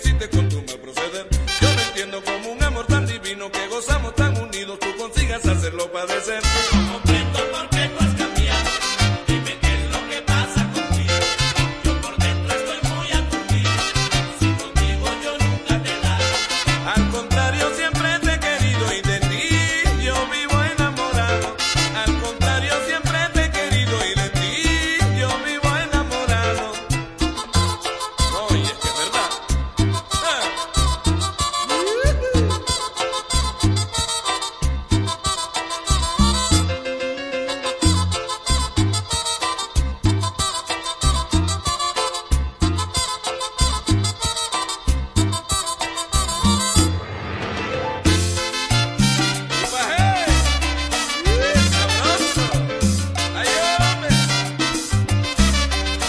hiciste con tu mal proceder. Yo no entiendo cómo un amor tan divino que gozamos tan unidos tú consigas hacerlo padecer. No comprendo por qué tú has cambiado. Dime qué es lo que pasa contigo. Yo por dentro estoy muy aturdido. Si contigo yo nunca te he dado. Al contrario, siempre te he querido y de ti yo vivo enamorado. Al contrario, siempre te he querido y de ti yo vivo enamorado. Oye, es que es verdad.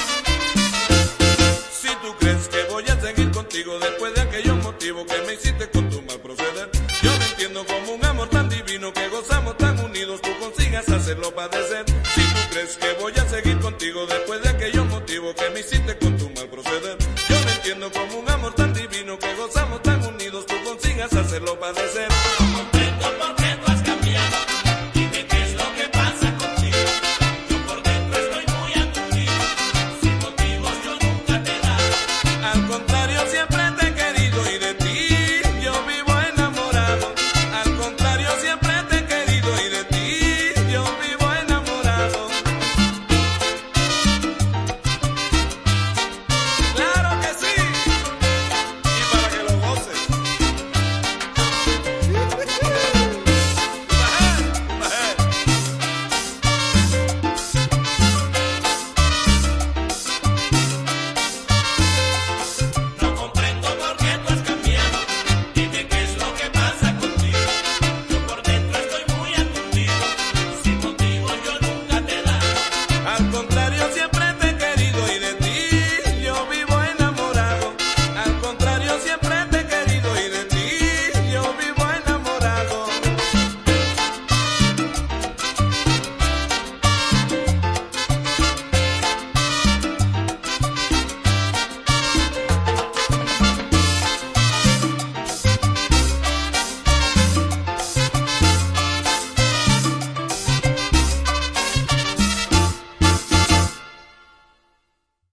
Si tú crees que voy a seguir contigo después de aquellos motivos que me hiciste